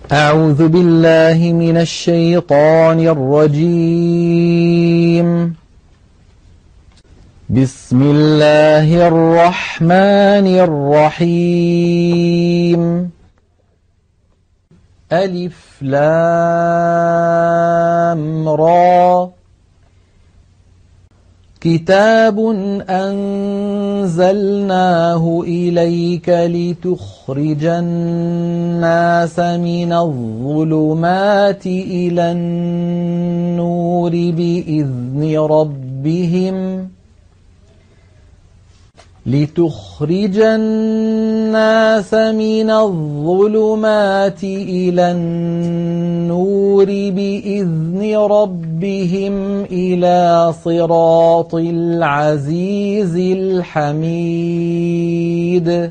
أعوذ بالله من الشيطان الرجيم. بسم الله الرحمن الرحيم. ألف لام را. كتاب أنزلناه إليك لتخرج الناس من الظلمات إلى النور بإذن ربهم إلى صراط العزيز الحميد.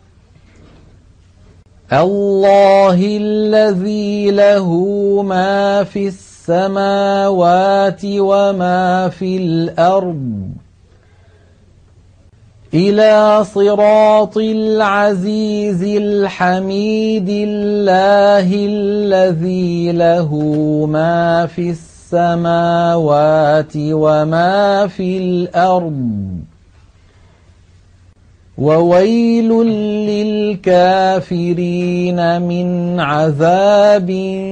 الله الذي له ما في السماوات وما في الأرض إلى صراط العزيز الحميد. الله الذي له ما في السماوات وما في الأرض وويل للكافرين من عذاب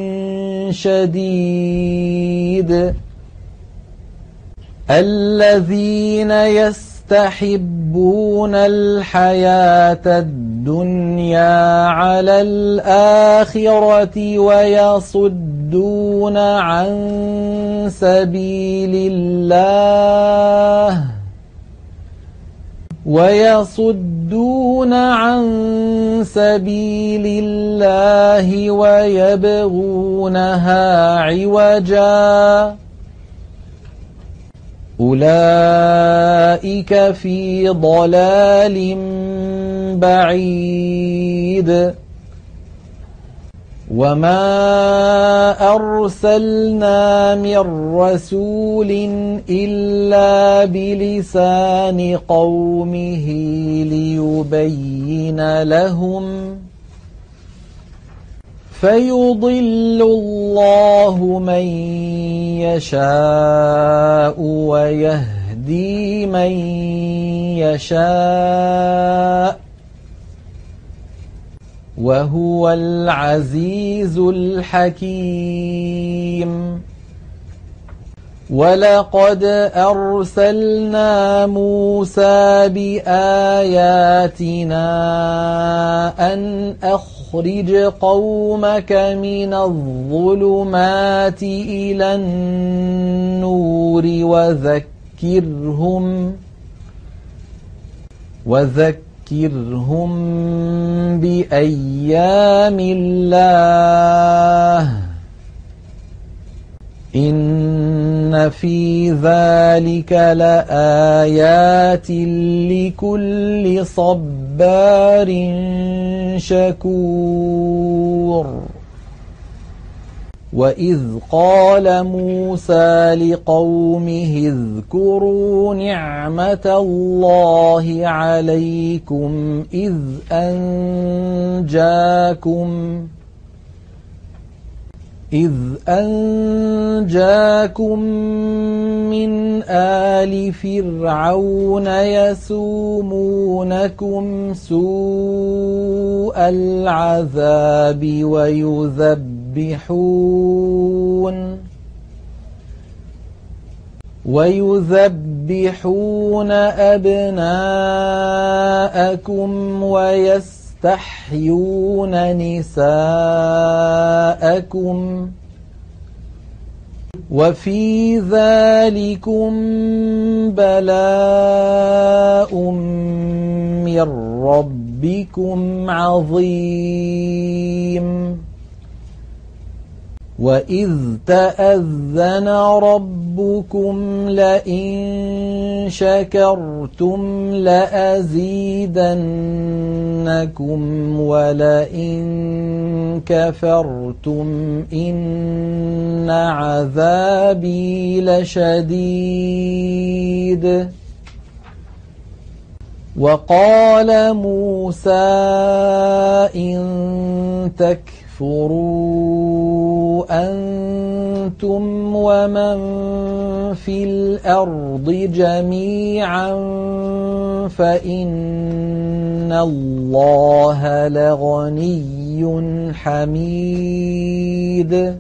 شديد. الذين يستحبون الحياة الدنيا على الآخرة ويصدون عن سبيل الله ويبغونها عوجا أولئك في ضلال بعيد. وما أرسلنا من رسول إلا بلسان قومه ليبين لهم فيضل الله من يشاء ويهدي من يشاء وهو العزيز الحكيم. ولقد أرسلنا موسى بآياتنا أن أخرج قومك من الظلمات إلى النور وذكرهم بأيام الله إن في ذلك لآيات لكل صبار شكور. وإذ قال موسى لقومه اذكروا نعمة الله عليكم إذ أنجاكم من آل فرعون يسومونكم سوء العذاب ويذبحون أبناءكم ويستحيون نساءكم وفي ذلكم بلاء من ربكم عظيم. وإذ تأذن ربكم لئن شكرتم لأزيدنكم ولئن كفرتم إن عذابي لشديد. وقال موسى إن تكفروا فاكفروا أنتم ومن في الأرض جميعا فإن الله لغني حميد.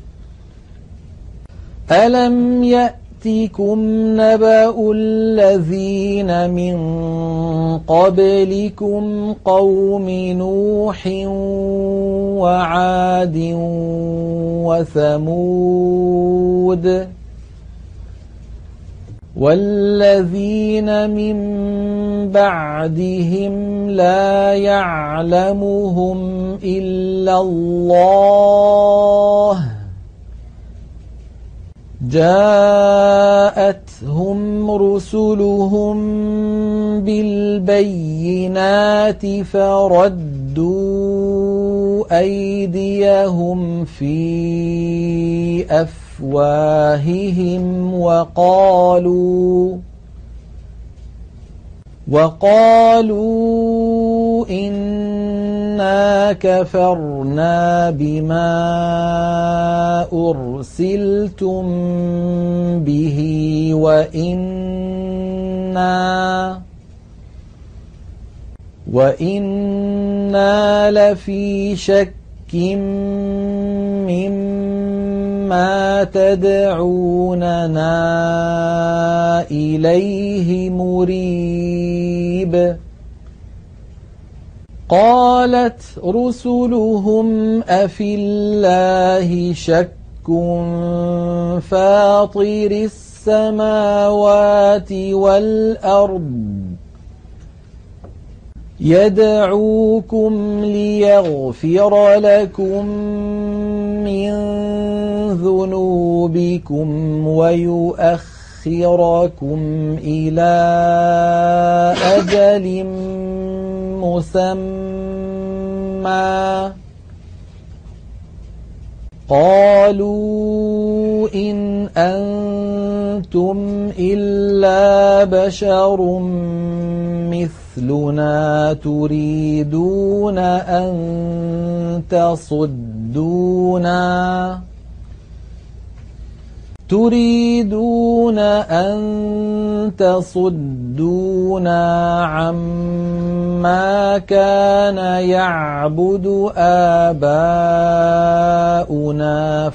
ألم يأتكم نبأ الذين من قبلكم قوم نوح وعاد وثمود والذين من بعدهم لا يعلمهم إلا الله جاءتهم رسلهم بالبينات فردوا أيديهم في أفواههم وقالوا إنا كفرنا بما أرسلتم به وإنا لفي شك مما تدعوننا إليه مريب. قالت رسلهم أفي الله شك فاطر السماوات والأرض يدعوكم ليغفر لكم من ذنوبكم ويؤخركم إلى أجل مسمى قالوا إن أنتم إلا بشر مثلنا تريدون أن تصدونا عما كان يعبد آباؤنا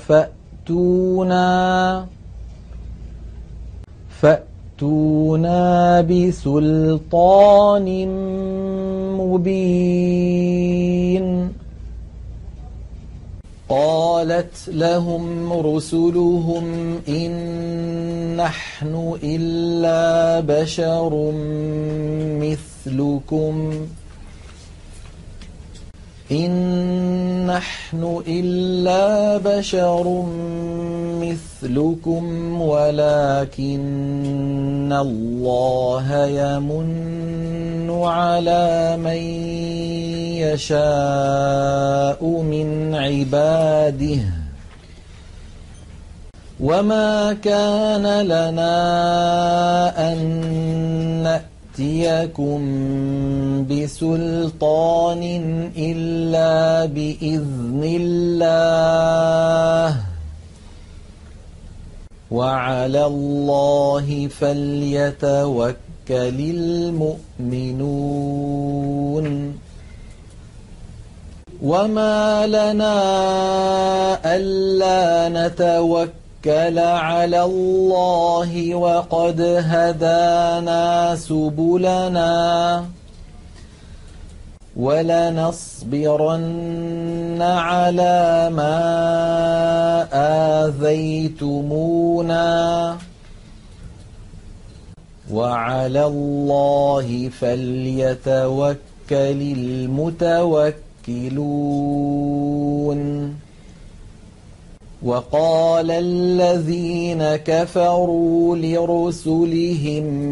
فأتونا بسلطان مبين. قالت لهم رسلهم إن نحن إلا بشر مثلكم ولكن الله يمن على من يشاء من عباده وما كان لنا أن نأتيكم بسلطان إلا بإذن الله وعلى الله فليتوكل المؤمنون. وما لنا ألا نتوكل على الله وقد هدانا سبلنا ولنصبرن على ما آذيتمونا وعلى الله فليتوكل المتوكلون. وقال الذين كفروا لرسلهم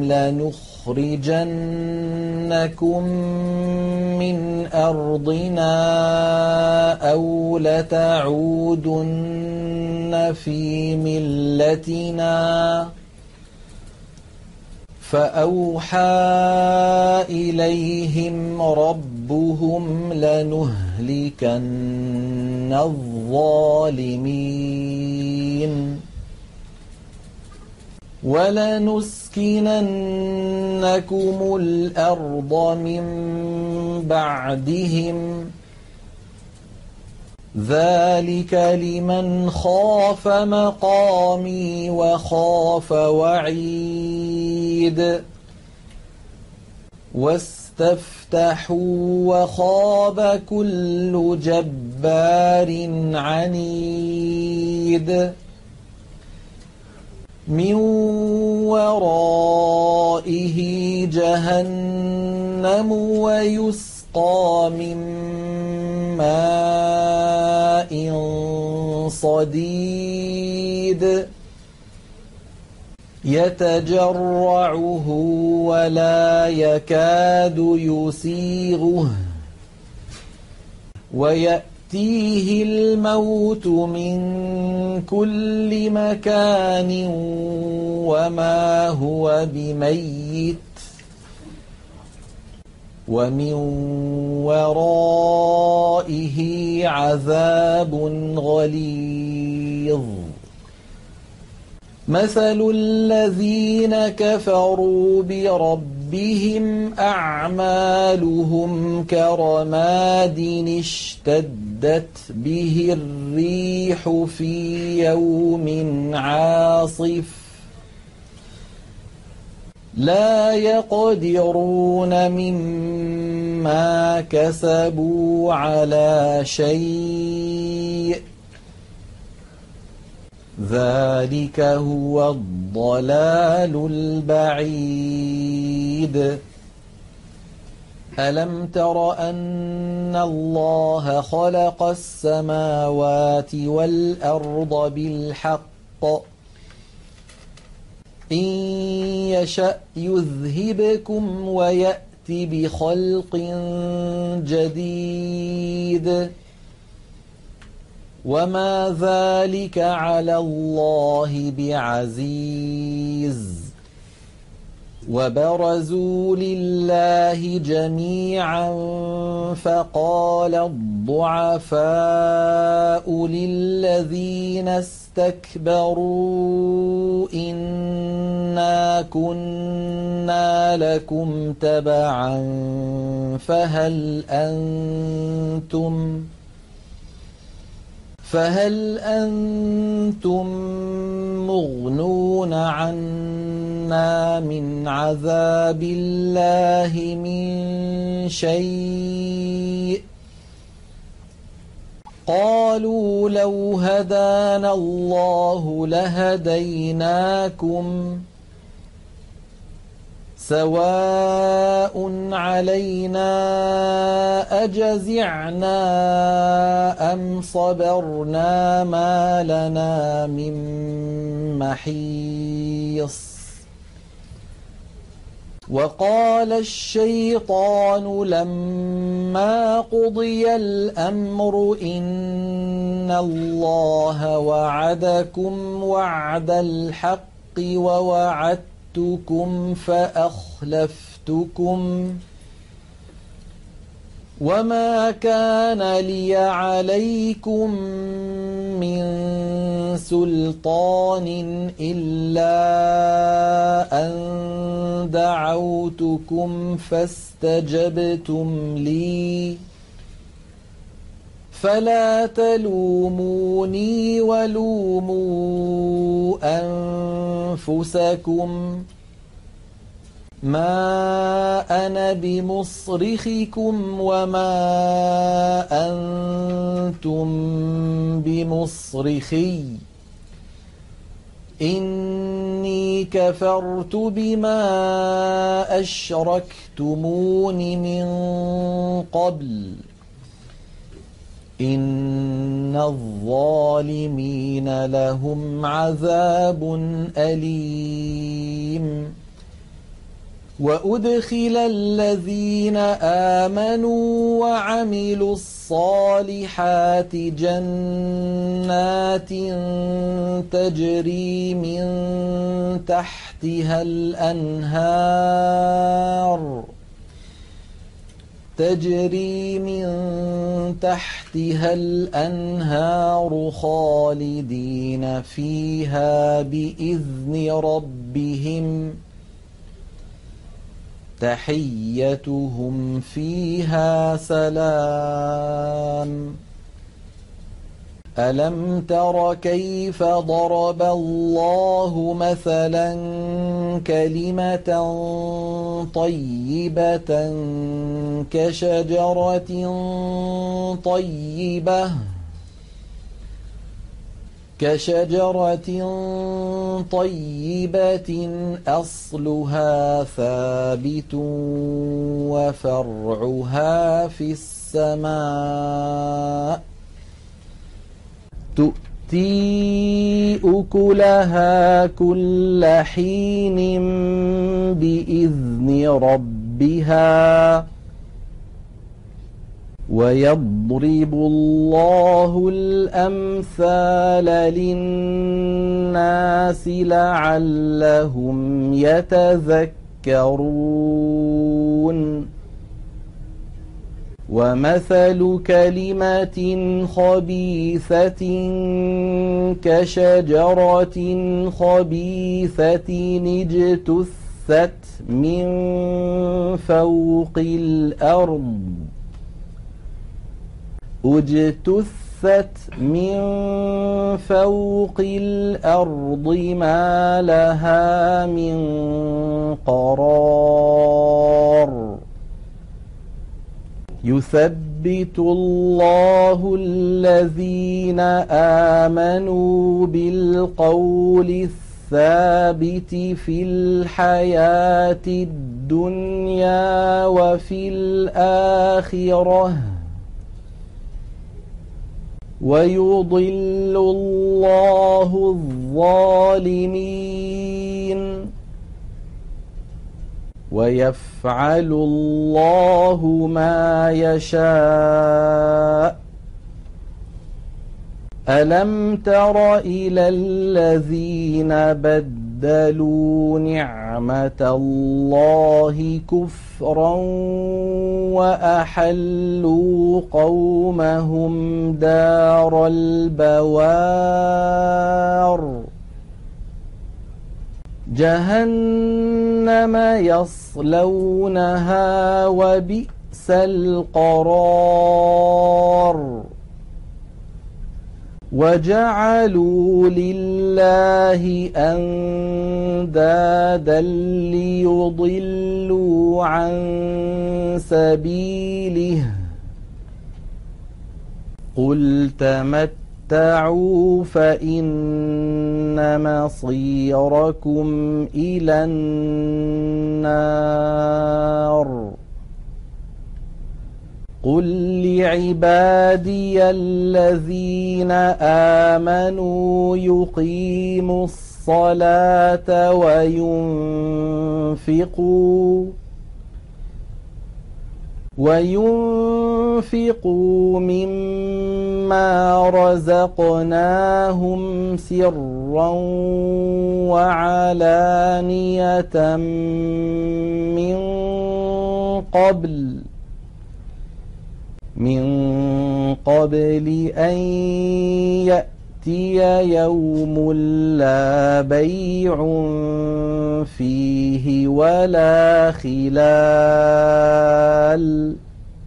لنخرجنكم من أرضنا أو لتعودن في ملتنا فأوحى إليهم ربهم ربهم لنهلكن الظالمين ولنسكننكم الأرض من بعدهم ذلك لمن خاف مقامي وخاف وعيد واستفتحوا وخاب كل جبار عنيد من ورائه جهنم ويسقى من ماء صديد يتجرعه ولا يكاد يسيغه ويأتيه الموت من كل مكان وما هو بميت ومن ورائه عذاب غليظ مثل الذين كفروا بربهم أعمالهم كرماد اشتدت به الريح في يوم عاصف لا يقدرون مما كسبوا على شيء ذلك هو الضلال البعيد ألم تر أن الله خلق السماوات والأرض بالحق إن يشأ يذهبكم ويأت بخلق جديد وما ذلك على الله بعزيز وبرزوا لله جميعا فقال الضعفاء للذين استكبروا إنا كنا لكم تبعا فهل أنتم مغنون عنا من عذاب الله من شيء قالوا لو هدانا الله لهديناكم سواء علينا أجزعنا أم صبرنا ما لنا من محيص وقال الشيطان لما قضي الأمر إن الله وعدكم وعد الحق ووعدتكم فأخلفتكم وما كان لي عليكم من سلطان إلا أن دعوتكم فاستجبتم لي فلا تلوموني ولوموا أنفسكم ما أنا بمصرخكم وما أنتم بمصرخي إني كفرت بما أشركتمون من قبل إن الظالمين لهم عذاب أليم وأدخل الذين آمنوا وعملوا الصالحات جنات تجري من تحتها الأنهار تجري من تحتها الأنهار خالدين فيها بإذن ربهم تحيتهم فيها سلام ألم تر كيف ضرب الله مثلا كلمة طيبة كشجرة طيبة أصلها ثابت وفرعها في السماء تؤتي أكلها كل حين بإذن ربها ويضرب الله الأمثال للناس لعلهم يتذكرون ومثل كلمة خبيثة كشجرة خبيثة اجتثت من فوق الأرض ما لها من قرار يثبت الله الذين آمنوا بالقول الثابت في الحياة الدنيا وفي الآخرة ويضل الله الظالمين ويفعل الله ما يشاء ألم تر إلى الذين بدلوا نعمة الله كفرا وأحلوا قومهم دار البوار جهنم يصلونها وبئس القرار وجعلوا لله أندادا ليضلوا عن سبيله قل تمتعوا فإن مصيركم إلى النار قل لعبادي الذين آمنوا يقيموا الصلاة وينفقوا مما رزقناهم سرا وعلانية من قبل أن يأتي يوم لا بيع فيه ولا خلال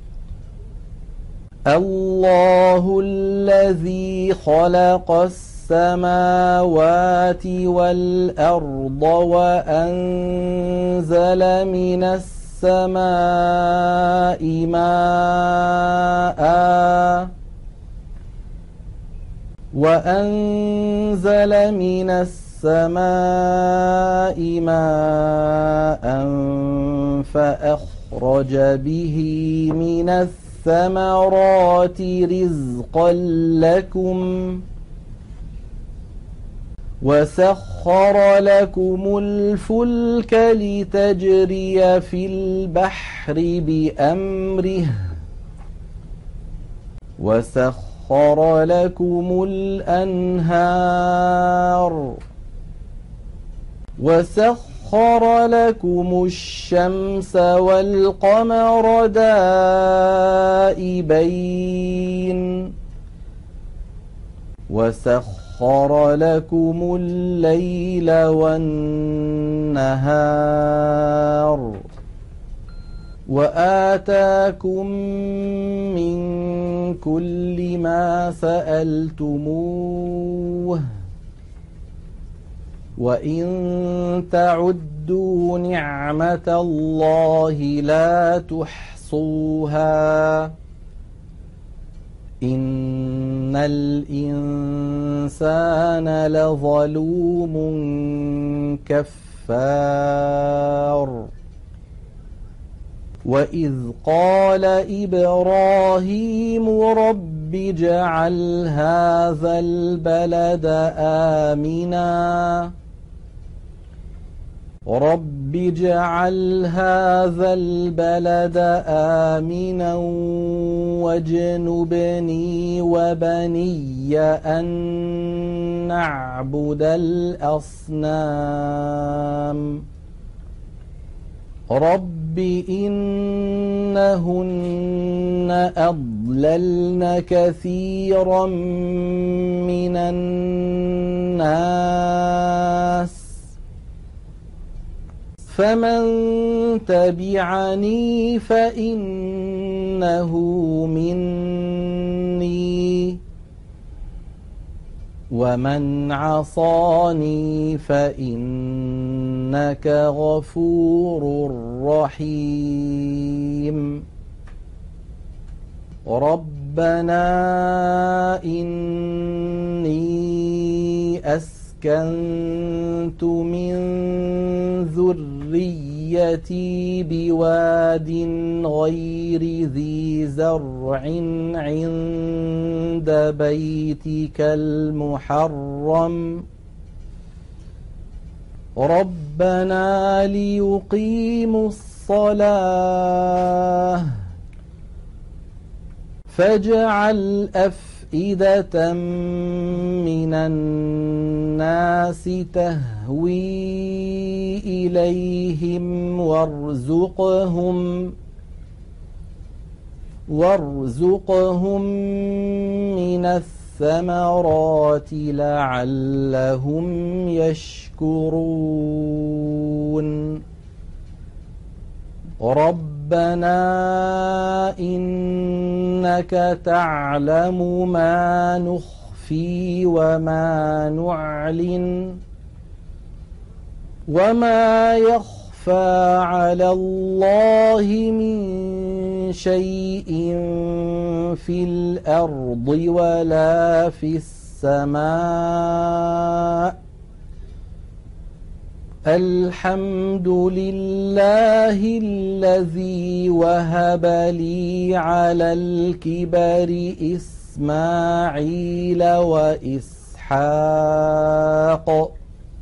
الله الذي خلق السماوات والأرض وأنزل من السماء ماء فأخرج به من الثمرات رزقا لكم وسخر لكم الفلك لتجري في البحر بأمره وسخر لكم الأنهار وسخر وسخر لكم الشمس والقمر دائبين وسخر لكم الليل والنهار وآتاكم من كل ما سألتموه وإن تعدوا نعمة الله لا تحصوها إن الإنسان لظلوم كفار وإذ قال إبراهيم رب اجعل هذا البلد آمنا رب اجعل هذا البلد آمنا واجنبني وبني أن نعبد الأصنام رب إنهن أضللن كثيرا من الناس فمن تبعني فإنه مني ومن عصاني فإنك غفور رحيم ربنا إني أسكنت من ذريتي بواد غير ذي زرع عند بيتك المحرم ربنا ليقيموا الصلاة فاجعل أفئدة من الناس تهوي إليهم وارزقهم من الثمرات لعلهم يشكرون ربنا إنك تعلم ما نخفي وما نعلن وما يخفى على الله من شيء في الأرض ولا في السماء الحمد لله الذي وهب لي على الكبر إسماعيل وإسحاق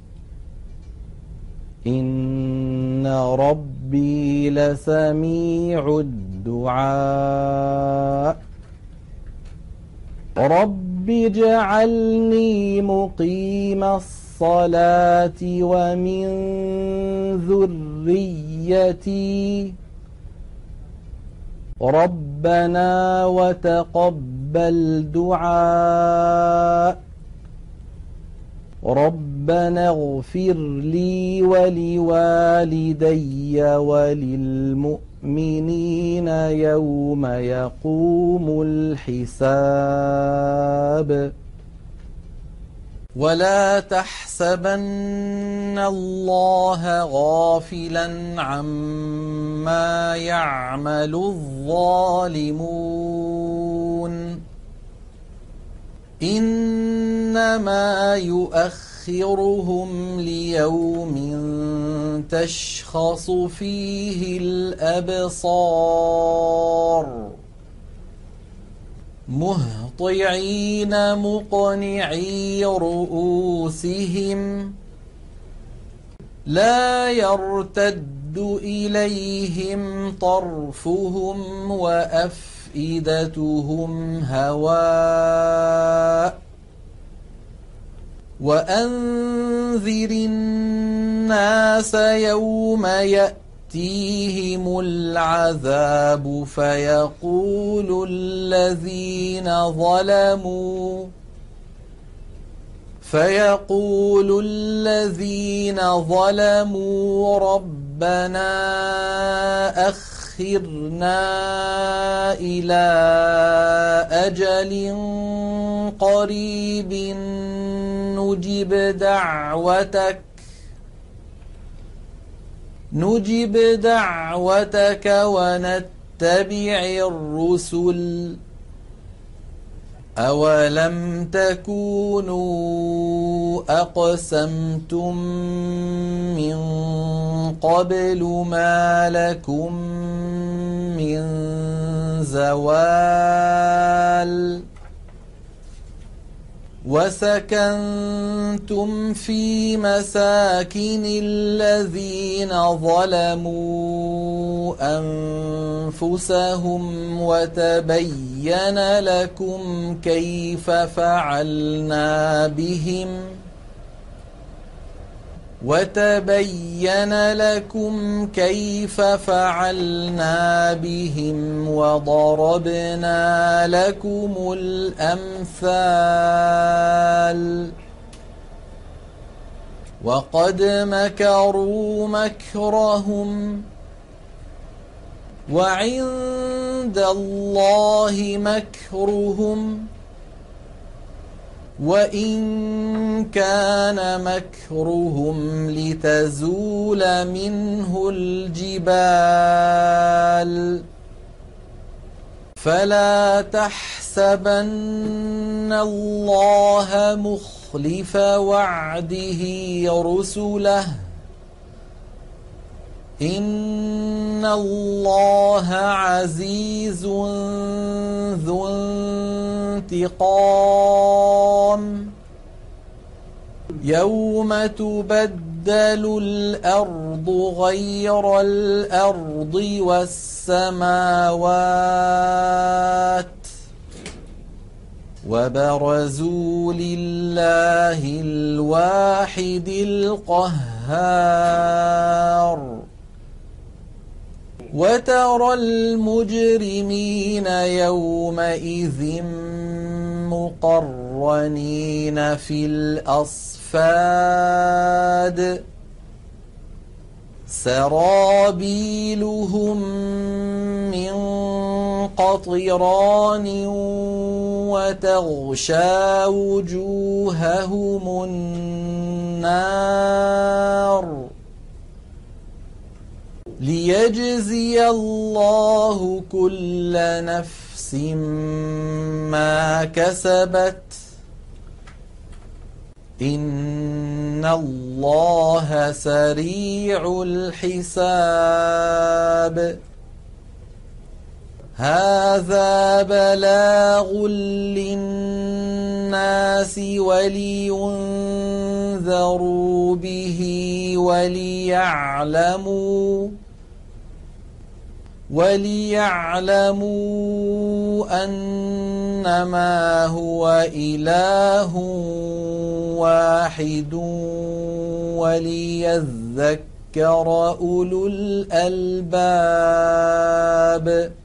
إن ربي لسميع الدعاء رب اجعلني مقيم الصلاة ومن ذريتي ربنا وتقبل دعاء ربنا اغفر لي ولوالدي وللمؤمنين يوم يقوم الحساب ولا تحسبن الله غافلا عما يعمل الظالمون إنما يؤخرهم ليوم تشخص فيه الأبصار مهطعين مقنعي رؤوسهم لا يرتد إليهم طرفهم وأفئدتهم هواء وأنذر وأنذر الناس يوم يأتيهم العذاب فيقول الذين ظلموا ربنا أخرنا إلى أجل قريب نجب دعوتك ونتبع الرسل أولم تكونوا أقسمتم من قبل ما لكم من زوال وسكنتم في مساكن الذين ظلموا أنفسهم وتبين لكم كيف فعلنا بهم وضربنا لكم الأمثال وقد مكروا مكرهم وعند الله مكرهم وإن كان مكرهم لتزول منه الجبال فلا تحسبن الله مخلف وعده رسله إن الله عزيز ذو انتقام يوم تبدل الأرض غير الأرض والسماوات وبرزوا لله الواحد القهار وترى المجرمين يومئذ مقرنين في الأصفاد سرابيلهم من قطران وتغشى وجوههم النار ليجزي الله كل نفس ما كسبت إن الله سريع الحساب هذا بلاغ للناس ولينذروا به وليعلموا أنما هو إله واحد وليذكر أولو الألباب